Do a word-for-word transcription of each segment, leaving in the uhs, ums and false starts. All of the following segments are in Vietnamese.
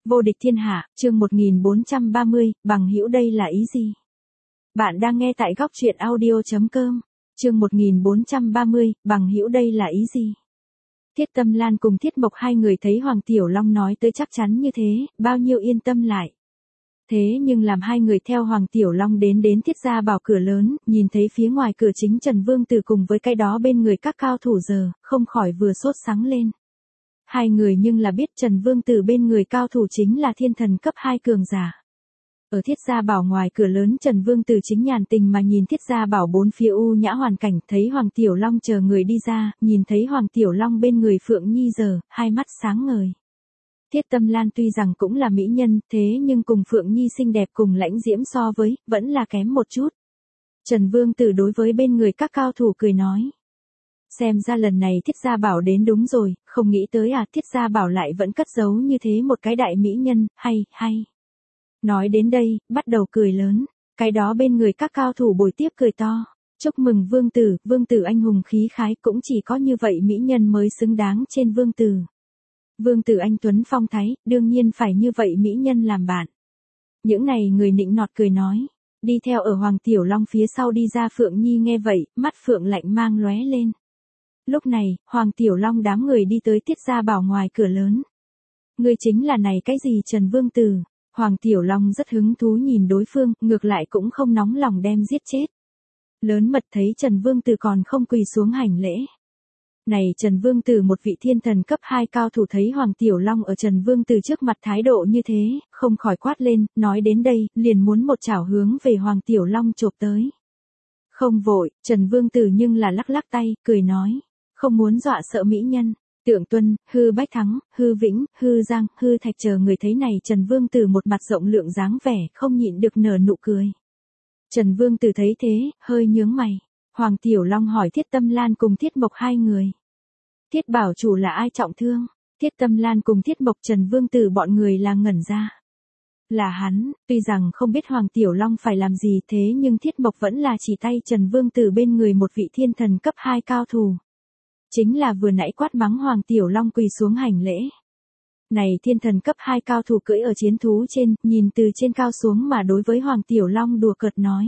Vô địch thiên hạ, chương một nghìn bốn trăm ba mươi, bằng hữu đây là ý gì? Bạn đang nghe tại góc truyện audio chấm com. Chương một nghìn bốn trăm ba mươi, bằng hữu đây là ý gì? Thiết Tâm Lan cùng Thiết Mộc hai người thấy Hoàng Tiểu Long nói tới chắc chắn như thế, bao nhiêu yên tâm lại. Thế nhưng làm hai người theo Hoàng Tiểu Long đến đến Thiết gia bảo cửa lớn, nhìn thấy phía ngoài cửa chính Trần Vương Tử cùng với cái đó bên người các cao thủ giờ, không khỏi vừa sốt sắng lên. Hai người nhưng là biết Trần Vương Tử bên người cao thủ chính là thiên thần cấp hai cường giả. Ở Thiết gia bảo ngoài cửa lớn Trần Vương Tử chính nhàn tình mà nhìn Thiết gia bảo bốn phía u nhã hoàn cảnh, thấy Hoàng Tiểu Long chờ người đi ra, nhìn thấy Hoàng Tiểu Long bên người Phượng Nhi giờ, hai mắt sáng ngời. Thiết Tâm Lan tuy rằng cũng là mỹ nhân, thế nhưng cùng Phượng Nhi xinh đẹp cùng lãnh diễm so với, vẫn là kém một chút. Trần Vương Tử đối với bên người các cao thủ cười nói. Xem ra lần này Thiết gia bảo đến đúng rồi, không nghĩ tới à, Thiết gia bảo lại vẫn cất giấu như thế một cái đại mỹ nhân, hay, hay. Nói đến đây, bắt đầu cười lớn, cái đó bên người các cao thủ bồi tiếp cười to. Chúc mừng Vương Tử, Vương Tử anh hùng khí khái, cũng chỉ có như vậy mỹ nhân mới xứng đáng trên Vương Tử. Vương Tử anh tuấn phong thái, đương nhiên phải như vậy mỹ nhân làm bạn. Những này người nịnh nọt cười nói, đi theo ở Hoàng Tiểu Long phía sau đi ra Phượng Nhi nghe vậy, mắt Phượng lạnh mang lóe lên. Lúc này, Hoàng Tiểu Long đám người đi tới Thiết gia bảo ngoài cửa lớn. Ngươi chính là này cái gì Trần Vương Tử? Hoàng Tiểu Long rất hứng thú nhìn đối phương, ngược lại cũng không nóng lòng đem giết chết. Lớn mật thấy Trần Vương Tử còn không quỳ xuống hành lễ. Này Trần Vương Tử một vị thiên thần cấp hai cao thủ thấy Hoàng Tiểu Long ở Trần Vương Tử trước mặt thái độ như thế, không khỏi quát lên, nói đến đây, liền muốn một chảo hướng về Hoàng Tiểu Long chộp tới. Không vội, Trần Vương Tử nhưng là lắc lắc tay, cười nói, không muốn dọa sợ mỹ nhân. Tượng Tuân, Hư Bách Thắng, Hư Vĩnh, Hư Giang, Hư Thạch chờ người thấy này Trần Vương Tử một mặt rộng lượng dáng vẻ, không nhịn được nở nụ cười. Trần Vương Tử thấy thế, hơi nhướng mày. Hoàng Tiểu Long hỏi Thiết Tâm Lan cùng Thiết Mộc hai người. Thiết bảo chủ là ai trọng thương? Thiết Tâm Lan cùng Thiết Mộc Trần Vương Tử bọn người là ngẩn ra. Là hắn, tuy rằng không biết Hoàng Tiểu Long phải làm gì thế nhưng Thiết Mộc vẫn là chỉ tay Trần Vương Tử bên người một vị thiên thần cấp hai cao thủ. Chính là vừa nãy quát mắng Hoàng Tiểu Long quỳ xuống hành lễ. Này thiên thần cấp hai cao thủ cưỡi ở chiến thú trên, nhìn từ trên cao xuống mà đối với Hoàng Tiểu Long đùa cợt nói.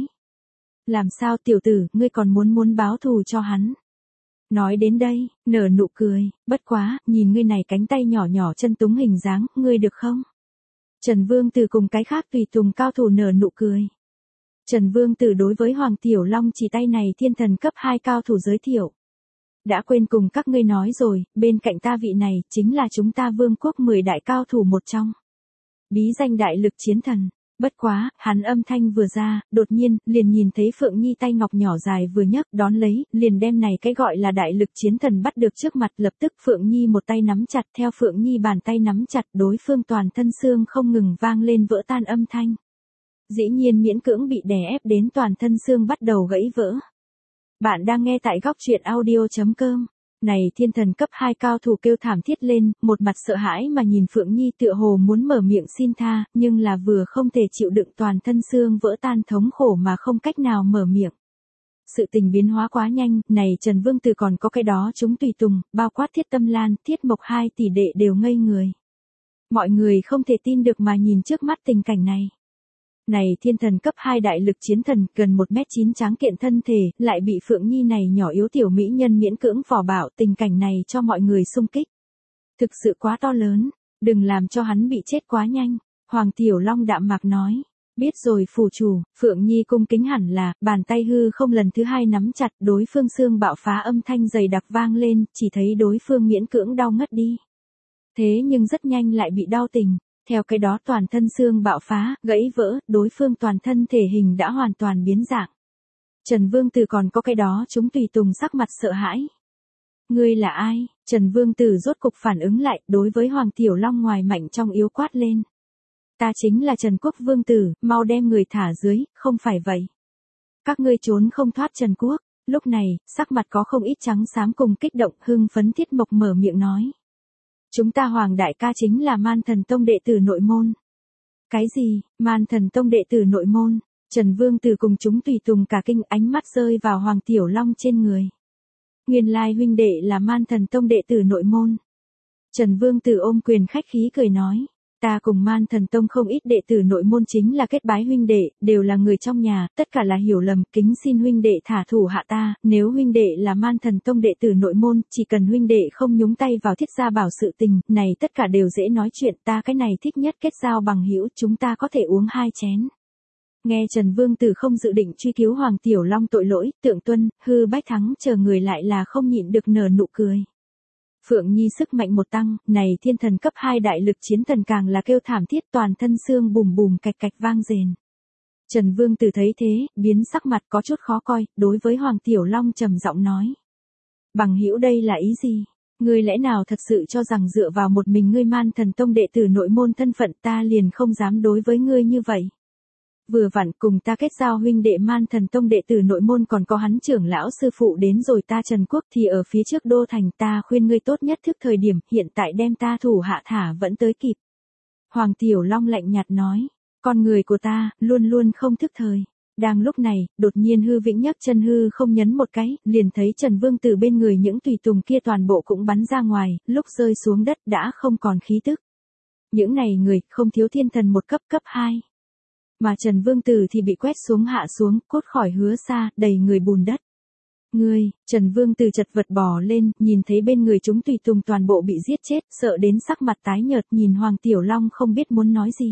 Làm sao tiểu tử, ngươi còn muốn muốn báo thù cho hắn. Nói đến đây, nở nụ cười, bất quá, nhìn ngươi này cánh tay nhỏ nhỏ chân túng hình dáng, ngươi được không? Trần Vương Tử cùng cái khác tùy tùng cao thủ nở nụ cười. Trần Vương Tử đối với Hoàng Tiểu Long chỉ tay này thiên thần cấp hai cao thủ giới thiệu. Đã quên cùng các ngươi nói rồi, bên cạnh ta vị này, chính là chúng ta vương quốc mười đại cao thủ một trong. Bí danh đại lực chiến thần. Bất quá, hắn âm thanh vừa ra, đột nhiên, liền nhìn thấy Phượng Nhi tay ngọc nhỏ dài vừa nhấc đón lấy, liền đem này cái gọi là đại lực chiến thần bắt được trước mặt, lập tức Phượng Nhi một tay nắm chặt, theo Phượng Nhi bàn tay nắm chặt, đối phương toàn thân xương không ngừng vang lên vỡ tan âm thanh. Dĩ nhiên miễn cưỡng bị đè ép đến toàn thân xương bắt đầu gãy vỡ. Bạn đang nghe tại góc truyện audio chấm com. Này thiên thần cấp hai cao thủ kêu thảm thiết lên, một mặt sợ hãi mà nhìn Phượng Nhi tựa hồ muốn mở miệng xin tha, nhưng là vừa không thể chịu đựng toàn thân xương vỡ tan thống khổ mà không cách nào mở miệng. Sự tình biến hóa quá nhanh, này Trần Vương Tử còn có cái đó chúng tùy tùng, bao quát Thiết Tâm Lan, Thiết Mộc hai tỷ đệ đều ngây người. Mọi người không thể tin được mà nhìn trước mắt tình cảnh này. Này thiên thần cấp hai đại lực chiến thần, gần một mét chín tráng kiện thân thể, lại bị Phượng Nhi này nhỏ yếu tiểu mỹ nhân miễn cưỡng vò bạo, tình cảnh này cho mọi người xung kích. Thực sự quá to lớn, đừng làm cho hắn bị chết quá nhanh. Hoàng Tiểu Long đạm mạc nói, biết rồi phủ chủ. Phượng Nhi cung kính hẳn là, bàn tay hư không lần thứ hai nắm chặt, đối phương xương bạo phá âm thanh dày đặc vang lên, chỉ thấy đối phương miễn cưỡng đau ngất đi. Thế nhưng rất nhanh lại bị đau tình. Theo cái đó toàn thân xương bạo phá, gãy vỡ, đối phương toàn thân thể hình đã hoàn toàn biến dạng. Trần Vương Tử còn có cái đó chúng tùy tùng sắc mặt sợ hãi. Ngươi là ai? Trần Vương Tử rốt cục phản ứng lại, đối với Hoàng Tiểu Long ngoài mạnh trong yếu quát lên. Ta chính là Trần Quốc Vương Tử, mau đem người thả dưới, không phải vậy. Các ngươi trốn không thoát Trần Quốc. Lúc này, sắc mặt có không ít trắng xám cùng kích động, hưng phấn Thiết Mộc mở miệng nói. Chúng ta Hoàng đại ca chính là Man Thần Tông đệ tử nội môn. Cái gì, Man Thần Tông đệ tử nội môn? Trần Vương Tử cùng chúng tùy tùng cả kinh, ánh mắt rơi vào Hoàng Tiểu Long trên người. Nguyên lai huynh đệ là Man Thần Tông đệ tử nội môn. Trần Vương Tử ôm quyền khách khí cười nói. Ta cùng Man Thần Tông không ít đệ tử nội môn chính là kết bái huynh đệ, đều là người trong nhà, tất cả là hiểu lầm, kính xin huynh đệ thả thủ hạ ta, nếu huynh đệ là Man Thần Tông đệ tử nội môn, chỉ cần huynh đệ không nhúng tay vào thiết gia bảo sự tình, này tất cả đều dễ nói chuyện, ta cái này thích nhất kết giao bằng hữu, chúng ta có thể uống hai chén. Nghe Trần Vương Tử không dự định truy cứu Hoàng Tiểu Long tội lỗi, Tượng Tuân, Hư Bách Thắng chờ người lại là không nhịn được nở nụ cười. Phượng Nhi sức mạnh một tăng, này thiên thần cấp hai đại lực chiến thần càng là kêu thảm thiết toàn thân xương bùm bùm cạch cạch vang rền. Trần Vương Tử thấy thế, biến sắc mặt có chút khó coi, đối với Hoàng Tiểu Long trầm giọng nói. Bằng hữu đây là ý gì? Ngươi lẽ nào thật sự cho rằng dựa vào một mình ngươi Man Thần Tông đệ tử nội môn thân phận ta liền không dám đối với ngươi như vậy? Vừa vặn cùng ta kết giao huynh đệ Man Thần Tông đệ tử nội môn còn có hắn trưởng lão sư phụ đến rồi ta Trần Quốc thì ở phía trước đô thành ta khuyên ngươi tốt nhất thức thời điểm hiện tại đem ta thủ hạ thả vẫn tới kịp. Hoàng Tiểu Long lạnh nhạt nói, con người của ta luôn luôn không thức thời. Đang lúc này, đột nhiên Hư Vĩnh nhấc chân hư không nhấn một cái, liền thấy Trần Vương từ bên người những tùy tùng kia toàn bộ cũng bắn ra ngoài, lúc rơi xuống đất đã không còn khí tức. Những này người không thiếu thiên thần một cấp cấp hai. Mà Trần Vương Tử thì bị quét xuống hạ xuống, cốt khỏi hứa xa, đầy người bùn đất. Ngươi, Trần Vương Tử chật vật bò lên, nhìn thấy bên người chúng tùy tùng toàn bộ bị giết chết, sợ đến sắc mặt tái nhợt nhìn Hoàng Tiểu Long không biết muốn nói gì.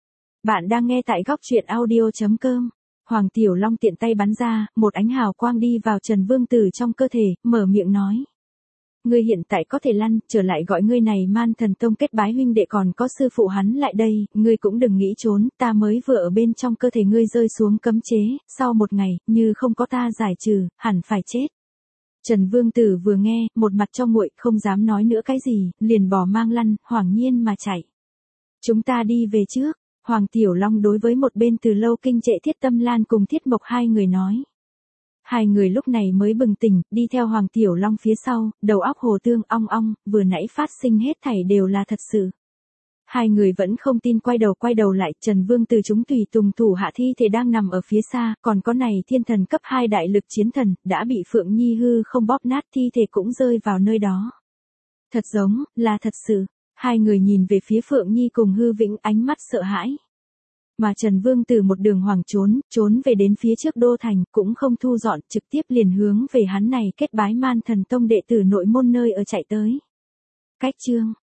Bạn đang nghe tại góc truyện audio chấm com. Hoàng Tiểu Long tiện tay bắn ra, một ánh hào quang đi vào Trần Vương Tử trong cơ thể, mở miệng nói. Ngươi hiện tại có thể lăn, trở lại gọi ngươi này Man Thần Tông kết bái huynh đệ còn có sư phụ hắn lại đây, ngươi cũng đừng nghĩ trốn, ta mới vừa ở bên trong cơ thể ngươi rơi xuống cấm chế, sau một ngày, như không có ta giải trừ, hẳn phải chết. Trần Vương Tử vừa nghe, một mặt cho nguội, không dám nói nữa cái gì, liền bỏ mang lăn, hoảng nhiên mà chạy. Chúng ta đi về trước, Hoàng Tiểu Long đối với một bên từ lâu kinh trệ Thiết Tâm Lan cùng Thiết Mộc hai người nói. Hai người lúc này mới bừng tỉnh, đi theo Hoàng Tiểu Long phía sau, đầu óc hồ tương ong ong, vừa nãy phát sinh hết thảy đều là thật sự. Hai người vẫn không tin quay đầu quay đầu lại, Trần Vương từ chúng tùy tùng thủ hạ thi thể đang nằm ở phía xa, còn có này thiên thần cấp hai đại lực chiến thần, đã bị Phượng Nhi hư không bóp nát thi thể cũng rơi vào nơi đó. Thật giống, là thật sự, hai người nhìn về phía Phượng Nhi cùng Hư Vĩnh ánh mắt sợ hãi. Mà Trần Vương từ một đường hoàng trốn, trốn về đến phía trước đô thành, cũng không thu dọn, trực tiếp liền hướng về hắn này kết bái Man Thần Tông đệ tử nội môn nơi ở chạy tới. Cách chương